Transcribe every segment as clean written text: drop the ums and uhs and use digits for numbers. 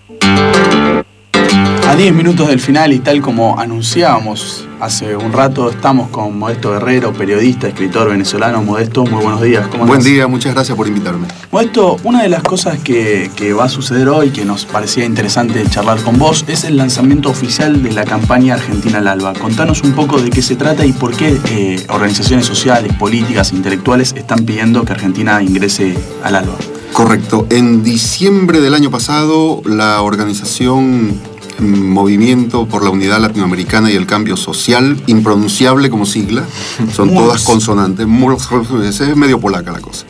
A 10 minutos del final y tal como anunciábamos hace un rato, estamos con Modesto Guerrero, periodista, escritor venezolano. Modesto, muy buenos días. ¿Cómo Buen andás? día, muchas gracias por invitarme. Modesto, una de las cosas que va a suceder hoy, que nos parecía interesante charlar con vos, es el lanzamiento oficial de la campaña Argentina al Alba. Contanos un poco de qué se trata y por qué organizaciones sociales, políticas, intelectuales están pidiendo que Argentina ingrese al Alba. Correcto. En diciembre del año pasado, la organización Movimiento por la Unidad Latinoamericana y el Cambio Social, impronunciable como sigla, son todas consonantes, es medio polaca la cosa.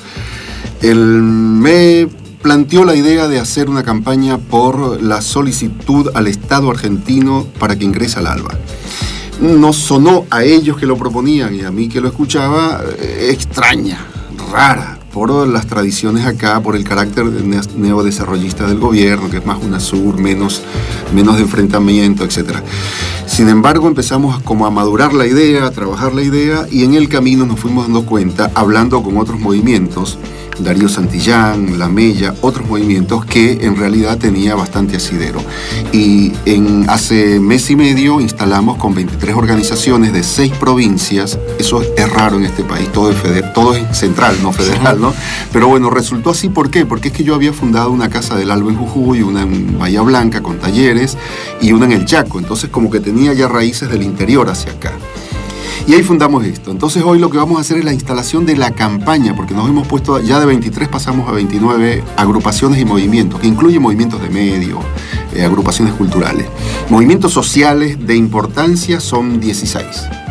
Me planteó la idea de hacer una campaña por la solicitud al Estado argentino para que ingrese al ALBA. Nos sonó a ellos que lo proponían y a mí que lo escuchaba extraña, rara, por las tradiciones acá, por el carácter neodesarrollista del gobierno, que es más UNASUR, menos de enfrentamiento, etc. Sin embargo, empezamos como a madurar la idea, a trabajar la idea, y en el camino nos fuimos dando cuenta, hablando con otros movimientos, Darío Santillán, La Mella, otros movimientos, que en realidad tenía bastante asidero. Y hace mes y medio instalamos con 23 organizaciones de 6 provincias. Eso es raro en este país, todo es central, no federal, ¿no? Pero bueno, resultó así. ¿Por qué? Porque es que yo había fundado una casa del Alba en Jujuy, una en Bahía Blanca con talleres y una en el Chaco. Entonces como que tenía ya raíces del interior hacia acá. Y ahí fundamos esto. Entonces hoy lo que vamos a hacer es la instalación de la campaña, porque nos hemos puesto, ya de 23 pasamos a 29 agrupaciones y movimientos, que incluyen movimientos de medios, agrupaciones culturales. Movimientos sociales de importancia son 16.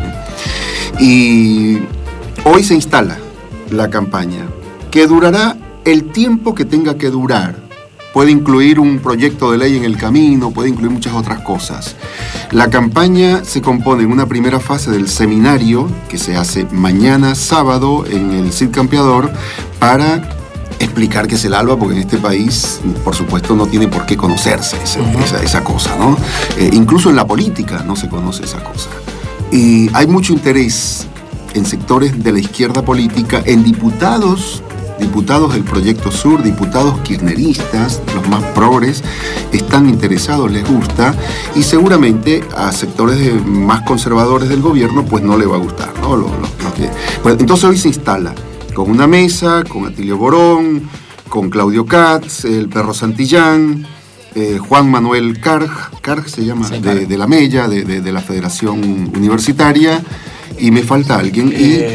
Y hoy se instala la campaña, que durará el tiempo que tenga que durar. Puede incluir un proyecto de ley en el camino, puede incluir muchas otras cosas. La campaña se compone en una primera fase del seminario que se hace mañana sábado en el CID Campeador para explicar qué es el ALBA, porque en este país, por supuesto, no tiene por qué conocerse esa cosa, ¿no? Incluso en la política no se conoce esa cosa. Y hay mucho interés en sectores de la izquierda política, en diputados del Proyecto Sur, diputados kirchneristas, los más progres, están interesados, les gusta, y seguramente a sectores más conservadores del gobierno pues no le va a gustar, ¿no? Pues, entonces hoy se instala con una mesa, con Atilio Borón, con Claudio Katz, el Perro Santillán, Juan Manuel Carg se llama, sí, de La Mella, de la Federación Universitaria. Y me falta alguien.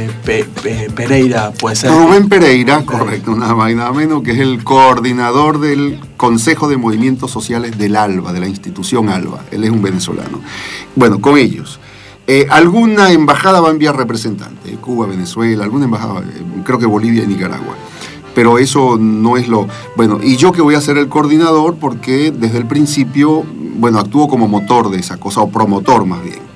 Pereira, puede ser. Rubén Pereira, correcto, nada más y nada menos, que es el coordinador del Consejo de Movimientos Sociales del ALBA, de la institución ALBA. Él es un venezolano. Bueno, con ellos. Alguna embajada va a enviar representantes, Cuba, Venezuela, alguna embajada, creo que Bolivia y Nicaragua. Pero eso no es lo... Bueno, y yo que voy a ser el coordinador porque desde el principio, bueno, actúo como motor de esa cosa, o promotor más bien.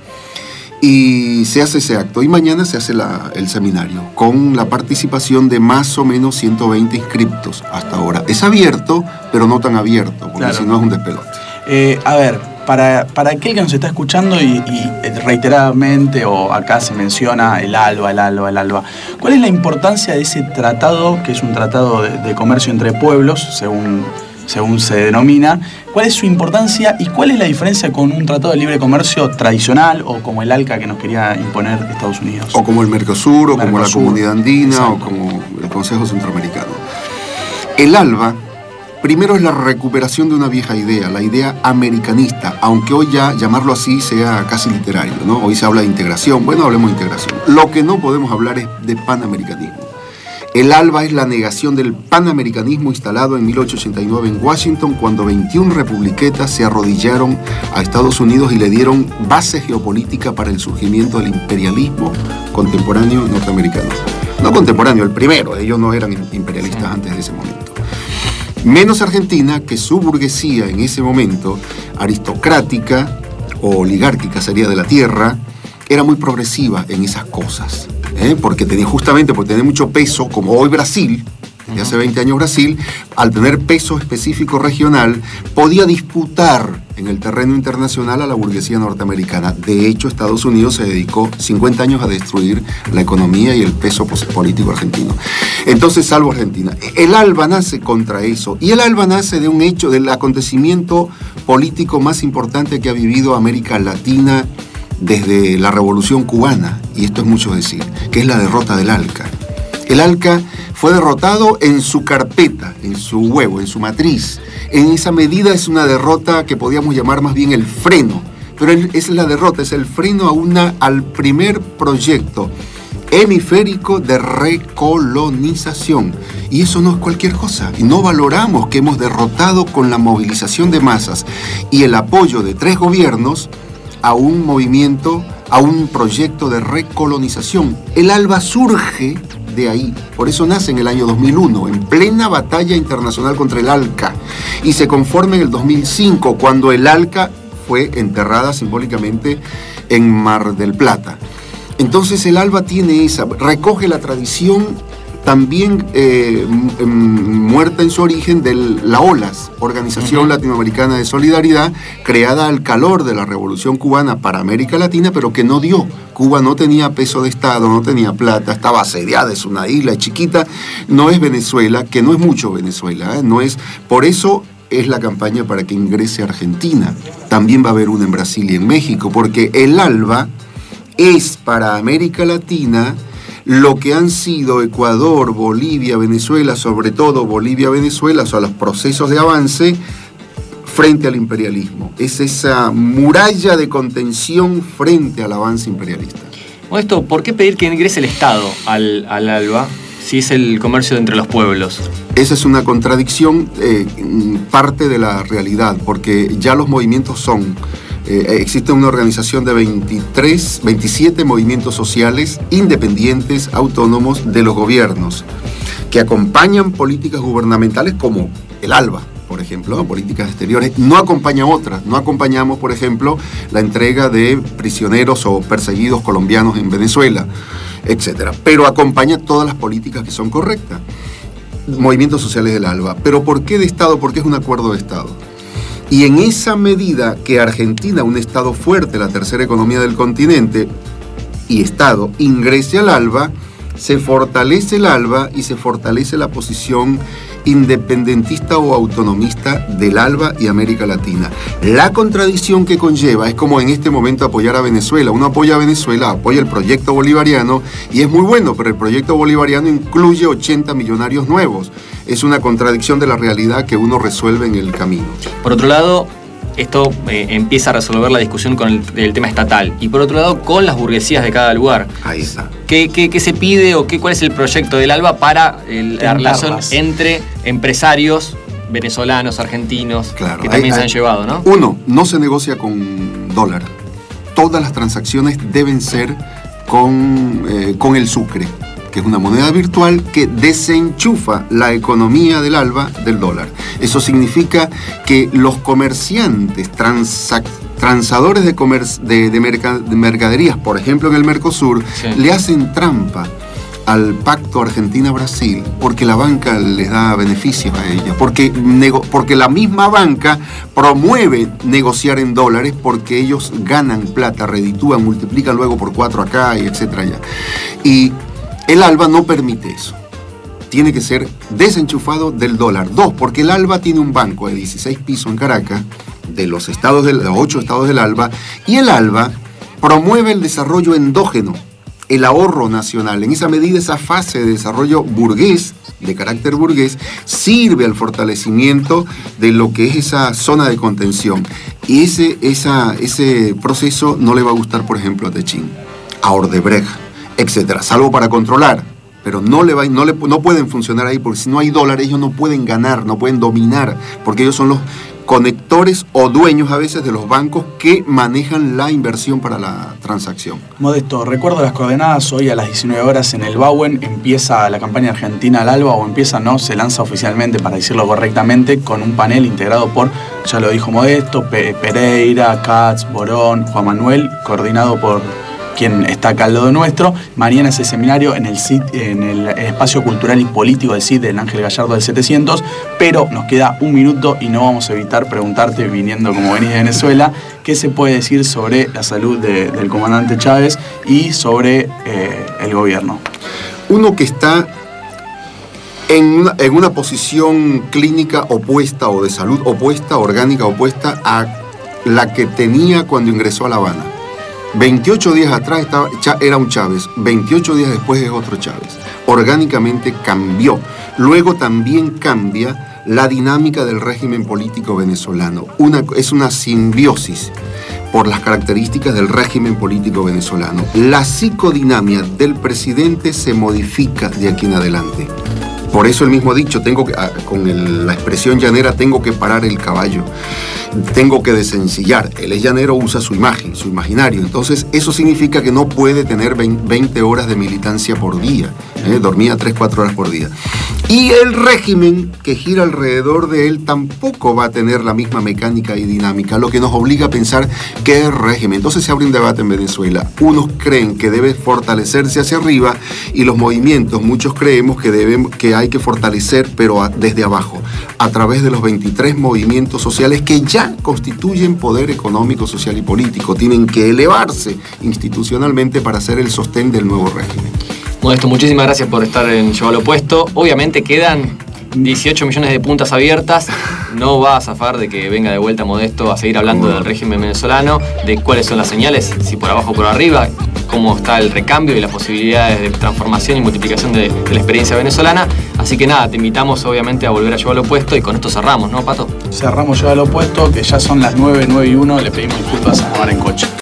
Y se hace ese acto. Y mañana se hace el seminario con la participación de más o menos 120 inscriptos hasta ahora. Es abierto, pero no tan abierto, porque claro, si no es un despelote. A ver, para aquel que nos está escuchando y reiteradamente, o acá se menciona el ALBA, ¿cuál es la importancia de ese tratado, que es un tratado de comercio entre pueblos, según se denomina? ¿Cuál es su importancia y cuál es la diferencia con un tratado de libre comercio tradicional o como el ALCA que nos quería imponer Estados Unidos? O como el Mercosur, o como la Comunidad Andina, exacto, o como el Consejo Centroamericano. El ALBA, primero, es la recuperación de una vieja idea, la idea americanista, aunque hoy ya llamarlo así sea casi literario, ¿no? Hoy se habla de integración, bueno, hablemos de integración. Lo que no podemos hablar es de panamericanismo. El ALBA es la negación del panamericanismo instalado en 1889 en Washington, cuando 21 republiquetas se arrodillaron a Estados Unidos y le dieron base geopolítica para el surgimiento del imperialismo contemporáneo norteamericano. No contemporáneo, el primero, ellos no eran imperialistas antes de ese momento. Menos Argentina, que su burguesía en ese momento, aristocrática o oligárquica sería de la tierra, era muy progresiva en esas cosas. Porque tenía mucho peso, como hoy Brasil, de hace 20 años Brasil, al tener peso específico regional, podía disputar en el terreno internacional a la burguesía norteamericana. De hecho, Estados Unidos se dedicó 50 años a destruir la economía y el peso político argentino. Entonces, salvo Argentina. El ALBA nace contra eso, y el ALBA nace de un hecho, del acontecimiento político más importante que ha vivido América Latina desde la Revolución Cubana, y esto es mucho decir, que es la derrota del ALCA. El ALCA fue derrotado en su carpeta, en su huevo, en su matriz. En esa medida es una derrota que podríamos llamar más bien el freno, pero es la derrota, es el freno al primer proyecto hemisférico de recolonización. Y eso no es cualquier cosa. Y no valoramos que hemos derrotado con la movilización de masas y el apoyo de 3 gobiernos a un movimiento, a un proyecto de recolonización. El ALBA surge de ahí, por eso nace en el año 2001, en plena batalla internacional contra el ALCA, y se conforma en el 2005, cuando el ALCA fue enterrada simbólicamente en Mar del Plata. Entonces el ALBA tiene recoge la tradición también muerta en su origen de la OLAS, Organización Latinoamericana de Solidaridad, creada al calor de la Revolución Cubana para América Latina, pero que no dio. Cuba no tenía peso de Estado, no tenía plata, estaba asediada, es una isla chiquita, no es Venezuela, que no es mucho Venezuela, no es, por eso es la campaña para que ingrese Argentina. También va a haber una en Brasil y en México, porque el ALBA es para América Latina lo que han sido Ecuador, Bolivia, Venezuela, sobre todo Bolivia-Venezuela, o sea, los procesos de avance frente al imperialismo. Es esa muralla de contención frente al avance imperialista. Modesto, ¿por qué pedir que ingrese el Estado al ALBA si es el comercio entre los pueblos? Esa es una contradicción, parte de la realidad, porque ya los movimientos son... existe una organización de 27 movimientos sociales independientes, autónomos de los gobiernos, que acompañan políticas gubernamentales como el ALBA, por ejemplo, políticas exteriores. No acompaña otras. No acompañamos, por ejemplo, la entrega de prisioneros o perseguidos colombianos en Venezuela, etc. Pero acompaña todas las políticas que son correctas. Movimientos sociales del ALBA. ¿Pero por qué de Estado? Porque es un acuerdo de Estado. Y en esa medida que Argentina, un Estado fuerte, la tercera economía del continente, y Estado, ingrese al ALBA, se fortalece el ALBA y se fortalece la posición independentista o autonomista del ALBA y América Latina. La contradicción que conlleva es como en este momento apoyar a Venezuela. Uno apoya a Venezuela, apoya el proyecto bolivariano y es muy bueno, pero el proyecto bolivariano incluye 80 millonarios nuevos. Es una contradicción de la realidad que uno resuelve en el camino. Por otro lado, esto empieza a resolver la discusión con el tema estatal. Y por otro lado, con las burguesías de cada lugar. Ahí está. ¿Qué se pide o cuál es el proyecto del ALBA para la relación entre empresarios venezolanos, argentinos, claro, que también se han llevado, ¿no? Uno, no se negocia con dólar. Todas las transacciones deben ser con el sucre, que es una moneda virtual que desenchufa la economía del ALBA del dólar. Eso significa que los comerciantes transadores de mercaderías, por ejemplo en el Mercosur, sí, le hacen trampa al pacto Argentina-Brasil porque la banca les da beneficios a ellos, porque la misma banca promueve negociar en dólares porque ellos ganan plata, reditúan, multiplican luego por 4 acá y etcétera allá. Y el ALBA no permite eso. Tiene que ser desenchufado del dólar. 2, porque el ALBA tiene un banco de 16 pisos en Caracas, de los 8 estados del ALBA, y el ALBA promueve el desarrollo endógeno, el ahorro nacional. En esa medida, esa fase de desarrollo burgués, de carácter burgués, sirve al fortalecimiento de lo que es esa zona de contención. Y ese proceso no le va a gustar, por ejemplo, a Techín, a Odebrecht, etcétera, salvo para controlar, pero no pueden funcionar ahí, porque si no hay dólar ellos no pueden ganar, no pueden dominar, porque ellos son los conectores o dueños a veces de los bancos que manejan la inversión para la transacción. Modesto, recuerdo las coordenadas, hoy a las 19 horas en el Bauen empieza la campaña argentina al ALBA, o empieza, no, se lanza oficialmente, para decirlo correctamente, con un panel integrado por, ya lo dijo Modesto, Pereira, Katz, Borón, Juan Manuel, coordinado por quien está acá al lado nuestro. Mañana ese seminario en el espacio cultural y político del CID del Ángel Gallardo del 700, pero nos queda un minuto y no vamos a evitar preguntarte, viniendo como venís de Venezuela, qué se puede decir sobre la salud del comandante Chávez y sobre el gobierno. Uno que está en una posición clínica opuesta o de salud opuesta, orgánica opuesta a la que tenía cuando ingresó a La Habana. 28 días atrás era un Chávez, 28 días después es otro Chávez. Orgánicamente cambió. Luego también cambia la dinámica del régimen político venezolano. Es una simbiosis por las características del régimen político venezolano. La psicodinamia del presidente se modifica de aquí en adelante. Por eso el mismo dicho, con la expresión llanera, tengo que parar el caballo, tengo que desencillar. Él es llanero, usa su imagen, su imaginario. Entonces, eso significa que no puede tener 20 horas de militancia por día. Dormía 3-4 horas por día. Y el régimen que gira alrededor de él tampoco va a tener la misma mecánica y dinámica, lo que nos obliga a pensar qué es régimen. Entonces se abre un debate en Venezuela. Unos creen que debe fortalecerse hacia arriba y los movimientos, muchos creemos que hay que fortalecer, pero desde abajo, a través de los 23 movimientos sociales que ya constituyen poder económico, social y político. Tienen que elevarse institucionalmente para ser el sostén del nuevo régimen. Modesto, muchísimas gracias por estar en Lleva lo Puesto. Obviamente quedan 18 millones de puntas abiertas. No va a zafar de que venga de vuelta Modesto a seguir hablando del régimen venezolano, de cuáles son las señales, si por abajo o por arriba, cómo está el recambio y las posibilidades de transformación y multiplicación de la experiencia venezolana. Así que nada, te invitamos obviamente a volver a Lleva lo Puesto y con esto cerramos, ¿no, Pato? Cerramos Lleva lo Puesto, que ya son las 9:01, le pedimos disculpas a Omar en coche.